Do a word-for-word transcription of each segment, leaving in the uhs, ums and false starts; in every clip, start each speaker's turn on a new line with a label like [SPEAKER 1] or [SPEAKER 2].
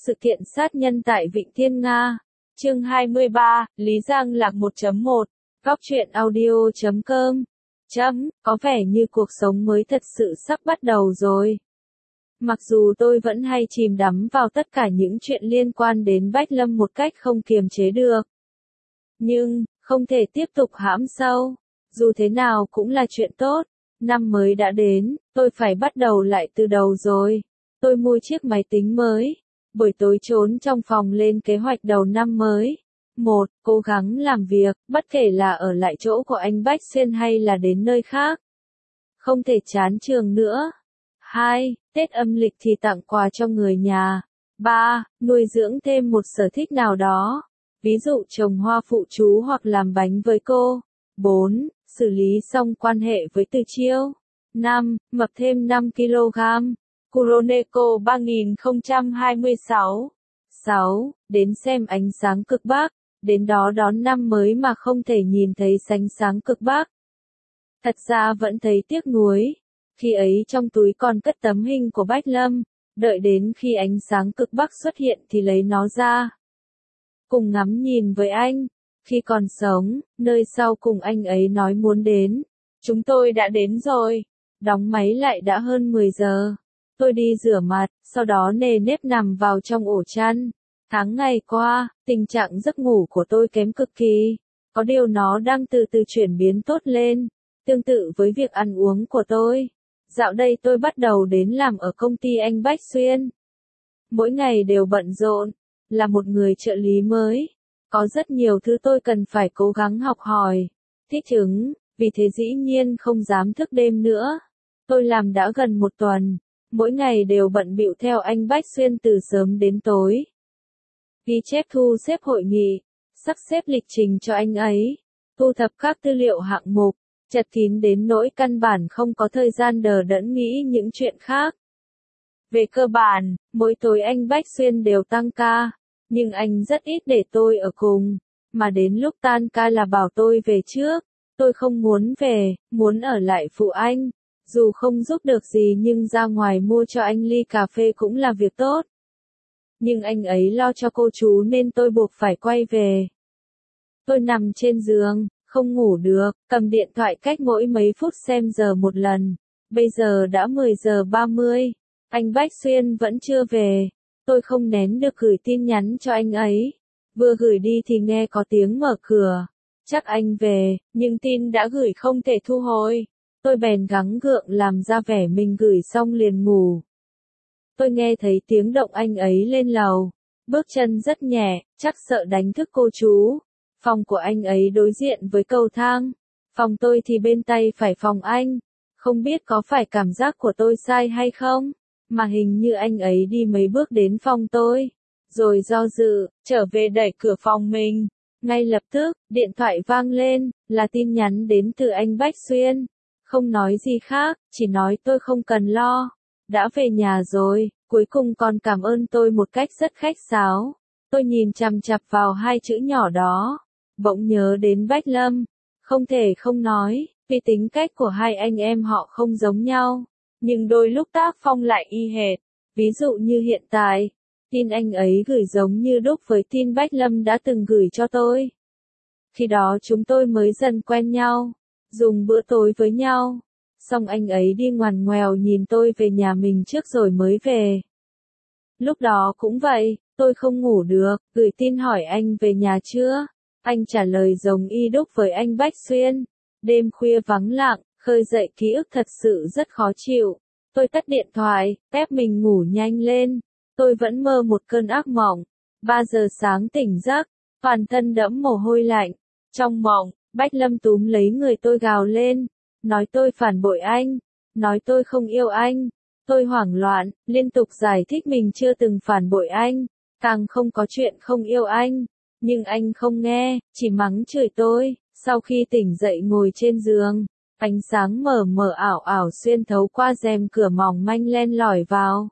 [SPEAKER 1] sự kiện sát nhân tại Vịnh Thiên Nga. Chương hai mươi ba, Lý Giang Lạc một chấm một, góc truyện audio chấm com. Chấm, có vẻ như cuộc sống mới thật sự sắp bắt đầu rồi. Mặc dù tôi vẫn hay chìm đắm vào tất cả những chuyện liên quan đến Bách Lâm một cách không kiềm chế được. Nhưng, không thể tiếp tục hãm sâu. Dù thế nào cũng là chuyện tốt. Năm mới đã đến, tôi phải bắt đầu lại từ đầu rồi. Tôi mua chiếc máy tính mới. Buổi tối trốn trong phòng lên kế hoạch đầu năm mới. Một, cố gắng làm việc, bất kể là ở lại chỗ của anh Bách Xuyên hay là đến nơi khác. Không thể chán trường nữa. Hai, Tết âm lịch thì tặng quà cho người nhà. Ba, nuôi dưỡng thêm một sở thích nào đó. Ví dụ trồng hoa phụ chú hoặc làm bánh với cô. Bốn, xử lý xong quan hệ với Từ Chiêu. Năm, mập thêm năm ki lô gam. Kuroneko ba nghìn không trăm hai mươi sáu. Sáu, đến xem ánh sáng cực Bắc. Đến đó đón năm mới mà không thể nhìn thấy ánh sáng cực Bắc. Thật ra vẫn thấy tiếc nuối. Khi ấy trong túi còn cất tấm hình của Bách Lâm. Đợi đến khi ánh sáng cực Bắc xuất hiện thì lấy nó ra. Cùng ngắm nhìn với anh. Khi còn sống, nơi sau cùng anh ấy nói muốn đến. Chúng tôi đã đến rồi. Đóng máy lại đã hơn mười giờ. Tôi đi rửa mặt, sau đó nề nếp nằm vào trong ổ chăn. Tháng ngày qua, tình trạng giấc ngủ của tôi kém cực kỳ. Có điều nó đang từ từ chuyển biến tốt lên. Tương tự với việc ăn uống của tôi. Dạo đây tôi bắt đầu đến làm ở công ty anh Bách Xuyên. Mỗi ngày đều bận rộn. Là một người trợ lý mới. Có rất nhiều thứ tôi cần phải cố gắng học hỏi. Thích ứng, vì thế dĩ nhiên không dám thức đêm nữa. Tôi làm đã gần một tuần. Mỗi ngày đều bận bịu theo anh Bách Xuyên từ sớm đến tối. Ghi chép thu xếp hội nghị, sắp xếp lịch trình cho anh ấy, thu thập các tư liệu hạng mục, chật kín đến nỗi căn bản không có thời gian đờ đẫn nghĩ những chuyện khác. Về cơ bản, mỗi tối anh Bách Xuyên đều tăng ca, nhưng anh rất ít để tôi ở cùng, mà đến lúc tan ca là bảo tôi về trước. Tôi không muốn về, muốn ở lại phụ anh. Dù không giúp được gì nhưng ra ngoài mua cho anh ly cà phê cũng là việc tốt. Nhưng anh ấy lo cho cô chú nên tôi buộc phải quay về. Tôi nằm trên giường, không ngủ được, cầm điện thoại cách mỗi mấy phút xem giờ một lần. Bây giờ đã mười giờ ba mươi, anh Bách Xuyên vẫn chưa về. Tôi không nén được gửi tin nhắn cho anh ấy. Vừa gửi đi thì nghe có tiếng mở cửa. Chắc anh về, nhưng tin đã gửi không thể thu hồi. Tôi bèn gắng gượng làm ra vẻ mình gửi xong liền ngủ. Tôi nghe thấy tiếng động anh ấy lên lầu. Bước chân rất nhẹ, chắc sợ đánh thức cô chú. Phòng của anh ấy đối diện với cầu thang. Phòng tôi thì bên tay phải phòng anh. Không biết có phải cảm giác của tôi sai hay không? Mà hình như anh ấy đi mấy bước đến phòng tôi. Rồi do dự, trở về đẩy cửa phòng mình. Ngay lập tức, điện thoại vang lên, là tin nhắn đến từ anh Bách Xuyên. Không nói gì khác, chỉ nói tôi không cần lo. Đã về nhà rồi, cuối cùng còn cảm ơn tôi một cách rất khách sáo. Tôi nhìn chằm chằm vào hai chữ nhỏ đó. Bỗng nhớ đến Bách Lâm. Không thể không nói, vì tính cách của hai anh em họ không giống nhau. Nhưng đôi lúc tác phong lại y hệt. Ví dụ như hiện tại, tin anh ấy gửi giống như đúc với tin Bách Lâm đã từng gửi cho tôi. Khi đó chúng tôi mới dần quen nhau. Dùng bữa tối với nhau. Xong anh ấy đi ngoằn ngoèo nhìn tôi về nhà mình trước rồi mới về. Lúc đó cũng vậy, tôi không ngủ được, gửi tin hỏi anh về nhà chưa. Anh trả lời giống y đúc với anh Bách Xuyên. Đêm khuya vắng lặng, khơi dậy ký ức thật sự rất khó chịu. Tôi tắt điện thoại, ép mình ngủ nhanh lên. Tôi vẫn mơ một cơn ác mộng. Ba giờ sáng tỉnh giấc, toàn thân đẫm mồ hôi lạnh. Trong mộng, Bách Lâm túm lấy người tôi gào lên. Nói tôi phản bội anh. Nói tôi không yêu anh. Tôi hoảng loạn, liên tục giải thích mình chưa từng phản bội anh. Càng không có chuyện không yêu anh. Nhưng anh không nghe, chỉ mắng chửi tôi. Sau khi tỉnh dậy ngồi trên giường, ánh sáng mờ mờ ảo ảo xuyên thấu qua rèm cửa mỏng manh len lỏi vào.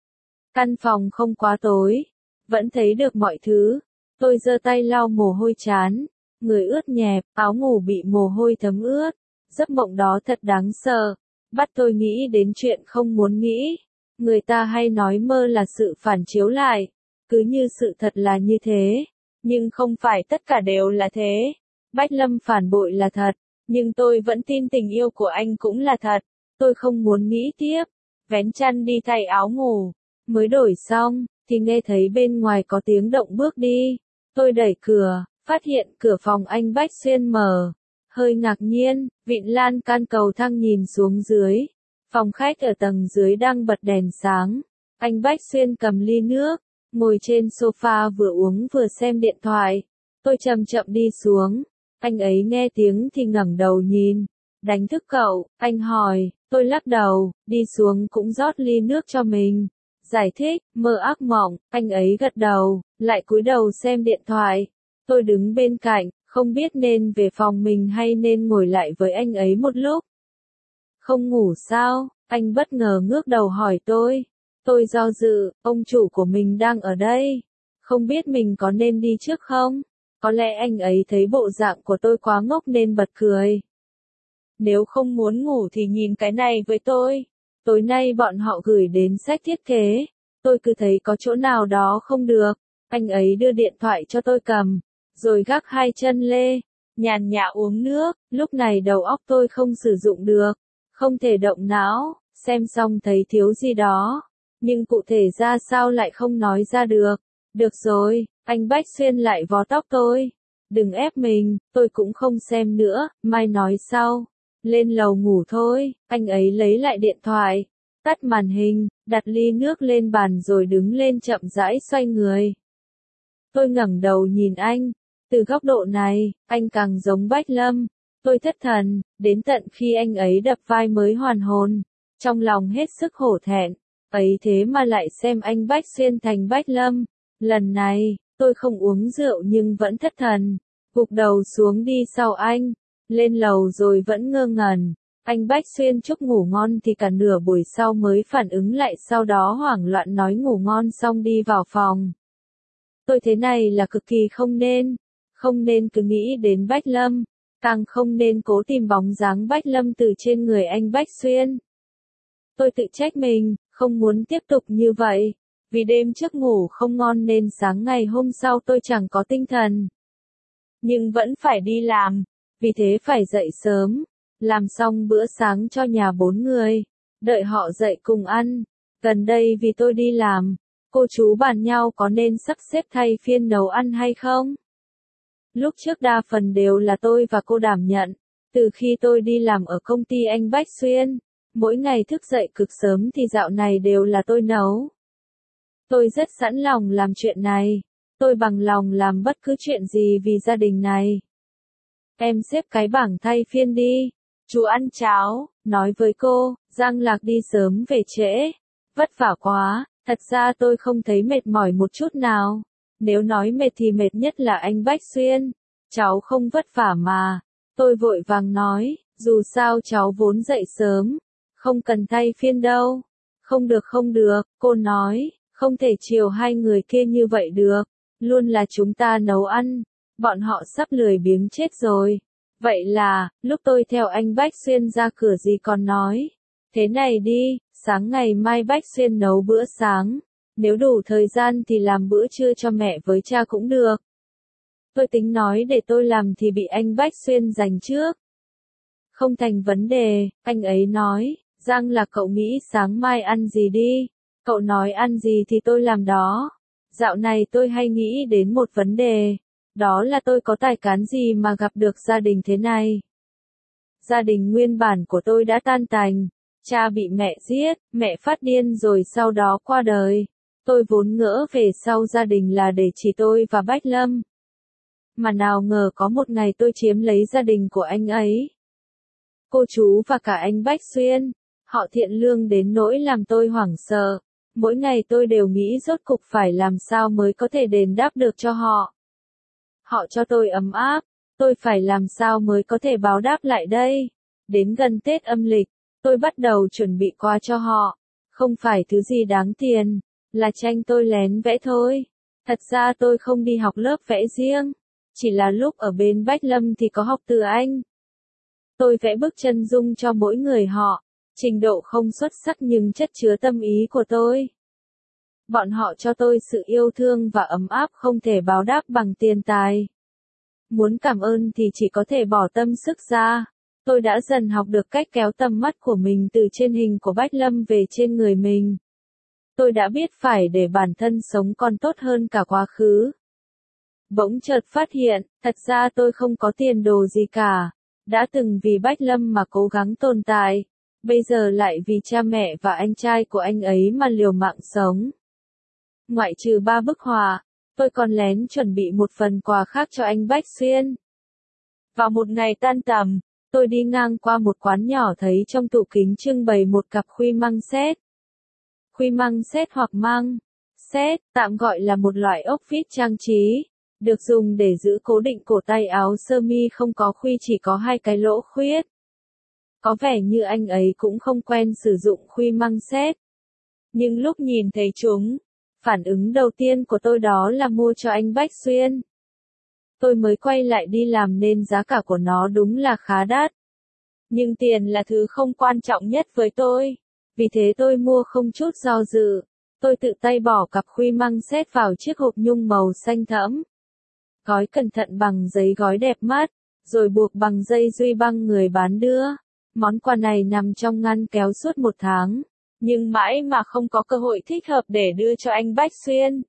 [SPEAKER 1] Căn phòng không quá tối, vẫn thấy được mọi thứ. Tôi giơ tay lau mồ hôi trán, người ướt nhẹp, áo ngủ bị mồ hôi thấm ướt. Giấc mộng đó thật đáng sợ, bắt tôi nghĩ đến chuyện không muốn nghĩ. Người ta hay nói mơ là sự phản chiếu lại. cứ như sự thật là như thế. Nhưng không phải tất cả đều là thế. Bách Lâm phản bội là thật, nhưng tôi vẫn tin tình yêu của anh cũng là thật. Tôi không muốn nghĩ tiếp. Vén chăn đi thay áo ngủ. Mới đổi xong, thì nghe thấy bên ngoài có tiếng động bước đi. Tôi đẩy cửa, phát hiện cửa phòng anh Bách Xuyên mở. Hơi ngạc nhiên, vịn lan can cầu thang nhìn xuống dưới. Phòng khách ở tầng dưới đang bật đèn sáng. Anh Bách Xuyên cầm ly nước, ngồi trên sofa vừa uống vừa xem điện thoại. Tôi chậm chậm đi xuống. Anh ấy nghe tiếng thì ngẩng đầu nhìn. Đánh thức cậu, anh hỏi. Tôi lắc đầu, đi xuống cũng rót ly nước cho mình. Giải thích, mơ ác mộng, anh ấy gật đầu, lại cúi đầu xem điện thoại. Tôi đứng bên cạnh, không biết nên về phòng mình hay nên ngồi lại với anh ấy một lúc. Không ngủ sao? Anh bất ngờ ngước đầu hỏi tôi. Tôi do dự, ông chủ của mình đang ở đây. Không biết mình có nên đi trước không? Có lẽ anh ấy thấy bộ dạng của tôi quá ngốc nên bật cười. Nếu không muốn ngủ thì nhìn cái này với tôi. Tối nay bọn họ gửi đến sách thiết kế. Tôi cứ thấy có chỗ nào đó không được. Anh ấy đưa điện thoại cho tôi cầm. Rồi gác hai chân lê. Nhàn nhã uống nước. Lúc này đầu óc tôi không sử dụng được. Không thể động não. Xem xong thấy thiếu gì đó. Nhưng cụ thể ra sao lại không nói ra được. Được rồi, anh Bách Xuyên lại vò tóc tôi. Đừng ép mình, tôi cũng không xem nữa, mai nói sau. Lên lầu ngủ thôi, anh ấy lấy lại điện thoại. Tắt màn hình, đặt ly nước lên bàn rồi đứng lên chậm rãi xoay người. Tôi ngẩng đầu nhìn anh. Từ góc độ này, anh càng giống Bách Lâm. Tôi thất thần, đến tận khi anh ấy đập vai mới hoàn hồn. Trong lòng hết sức hổ thẹn. Ấy thế mà lại xem anh Bách Xuyên thành Bách Lâm. Lần này, tôi không uống rượu nhưng vẫn thất thần. Gục đầu xuống đi sau anh. Lên lầu rồi vẫn ngơ ngẩn. Anh Bách Xuyên chúc ngủ ngon thì cả nửa buổi sau mới phản ứng lại, sau đó hoảng loạn nói ngủ ngon xong đi vào phòng. Tôi thế này là cực kỳ không nên. Không nên cứ nghĩ đến Bách Lâm. Càng không nên cố tìm bóng dáng Bách Lâm từ trên người anh Bách Xuyên. Tôi tự trách mình, không muốn tiếp tục như vậy. Vì đêm trước ngủ không ngon nên sáng ngày hôm sau tôi chẳng có tinh thần. Nhưng vẫn phải đi làm. Vì thế phải dậy sớm. Làm xong bữa sáng cho nhà bốn người. Đợi họ dậy cùng ăn. Gần đây vì tôi đi làm. Cô chú bàn nhau có nên sắp xếp thay phiên nấu ăn hay không? Lúc trước đa phần đều là tôi và cô đảm nhận. Từ khi tôi đi làm ở công ty anh Bách Xuyên. Mỗi ngày thức dậy cực sớm thì dạo này đều là tôi nấu. Tôi rất sẵn lòng làm chuyện này. Tôi bằng lòng làm bất cứ chuyện gì vì gia đình này. Em xếp cái bảng thay phiên đi. Chú ăn cháo, nói với cô, Giang Lạc đi sớm về trễ. Vất vả quá, thật ra tôi không thấy mệt mỏi một chút nào. Nếu nói mệt thì mệt nhất là anh Bách Xuyên. Cháu không vất vả mà. Tôi vội vàng nói, dù sao cháu vốn dậy sớm. Không cần thay phiên đâu. Không được không được, cô nói, không thể chiều hai người kia như vậy được. Luôn là chúng ta nấu ăn. Bọn họ sắp lười biếng chết rồi. Vậy là, lúc tôi theo anh Bách Xuyên ra cửa gì còn nói. Thế này đi, sáng ngày mai Bách Xuyên nấu bữa sáng. Nếu đủ thời gian thì làm bữa trưa cho mẹ với cha cũng được. Tôi tính nói để tôi làm thì bị anh Bách Xuyên giành trước. Không thành vấn đề, anh ấy nói, Giang là cậu nghĩ sáng mai ăn gì đi. Cậu nói ăn gì thì tôi làm đó. Dạo này tôi hay nghĩ đến một vấn đề. Đó là tôi có tài cán gì mà gặp được gia đình thế này. Gia đình nguyên bản của tôi đã tan tành. Cha bị mẹ giết, mẹ phát điên rồi sau đó qua đời. Tôi vốn ngỡ về sau gia đình là để chỉ tôi và Bách Lâm. Mà nào ngờ có một ngày tôi chiếm lấy gia đình của anh ấy. Cô chú và cả anh Bách Xuyên. Họ thiện lương đến nỗi làm tôi hoảng sợ. Mỗi ngày tôi đều nghĩ rốt cục phải làm sao mới có thể đền đáp được cho họ. Họ cho tôi ấm áp. Tôi phải làm sao mới có thể báo đáp lại đây. Đến gần Tết âm lịch, tôi bắt đầu chuẩn bị quà cho họ. Không phải thứ gì đáng tiền. Là tranh tôi lén vẽ thôi. Thật ra tôi không đi học lớp vẽ riêng. Chỉ là lúc ở bên Bách Lâm thì có học từ anh. Tôi vẽ bức chân dung cho mỗi người họ. Trình độ không xuất sắc nhưng chất chứa tâm ý của tôi. Bọn họ cho tôi sự yêu thương và ấm áp không thể báo đáp bằng tiền tài. Muốn cảm ơn thì chỉ có thể bỏ tâm sức ra. Tôi đã dần học được cách kéo tầm mắt của mình từ trên hình của Bách Lâm về trên người mình. Tôi đã biết phải để bản thân sống còn tốt hơn cả quá khứ. Bỗng chợt phát hiện, thật ra tôi không có tiền đồ gì cả. Đã từng vì Bách Lâm mà cố gắng tồn tại. Bây giờ lại vì cha mẹ và anh trai của anh ấy mà liều mạng sống. Ngoại trừ ba bức họa, tôi còn lén chuẩn bị một phần quà khác cho anh Bách Xuyên. Vào một ngày tan tầm, tôi đi ngang qua một quán nhỏ thấy trong tủ kính trưng bày một cặp khuy măng xét. Khuy măng xét hoặc măng xét, tạm gọi là một loại ốc vít trang trí, được dùng để giữ cố định cổ tay áo sơ mi không có khuy, chỉ có hai cái lỗ khuyết. Có vẻ như anh ấy cũng không quen sử dụng khuy măng xét. Nhưng lúc nhìn thấy chúng, phản ứng đầu tiên của tôi đó là mua cho anh Bách Xuyên. Tôi mới quay lại đi làm nên giá cả của nó đúng là khá đắt. Nhưng tiền là thứ không quan trọng nhất với tôi. Vì thế tôi mua không chút do dự. Tôi tự tay bỏ cặp khuy măng xét vào chiếc hộp nhung màu xanh thẫm. Gói cẩn thận bằng giấy gói đẹp mắt, rồi buộc bằng dây duy băng người bán đưa. Món quà này nằm trong ngăn kéo suốt một tháng, nhưng mãi mà không có cơ hội thích hợp để đưa cho anh Bách Xuyên.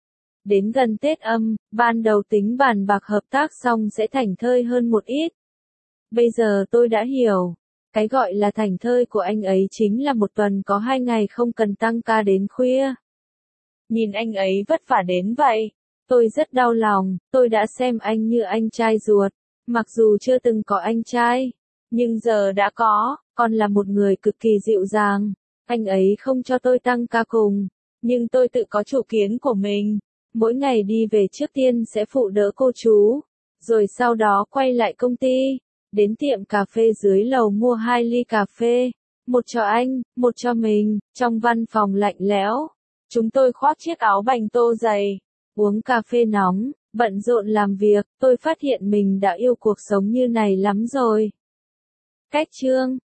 [SPEAKER 1] Đến gần Tết Âm, ban đầu tính bàn bạc hợp tác xong sẽ thảnh thơi hơn một ít. Bây giờ tôi đã hiểu, cái gọi là thảnh thơi của anh ấy chính là một tuần có hai ngày không cần tăng ca đến khuya. Nhìn anh ấy vất vả đến vậy, tôi rất đau lòng. Tôi đã xem anh như anh trai ruột, mặc dù chưa từng có anh trai, nhưng giờ đã có, còn là một người cực kỳ dịu dàng. Anh ấy không cho tôi tăng ca cùng, nhưng tôi tự có chủ kiến của mình. Mỗi ngày đi về trước tiên sẽ phụ đỡ cô chú, rồi sau đó quay lại công ty, đến tiệm cà phê dưới lầu mua hai ly cà phê, một cho anh, một cho mình. Trong văn phòng lạnh lẽo, chúng tôi khoác chiếc áo bành tô dày, uống cà phê nóng, bận rộn làm việc. Tôi phát hiện mình đã yêu cuộc sống như này lắm rồi. Cách chương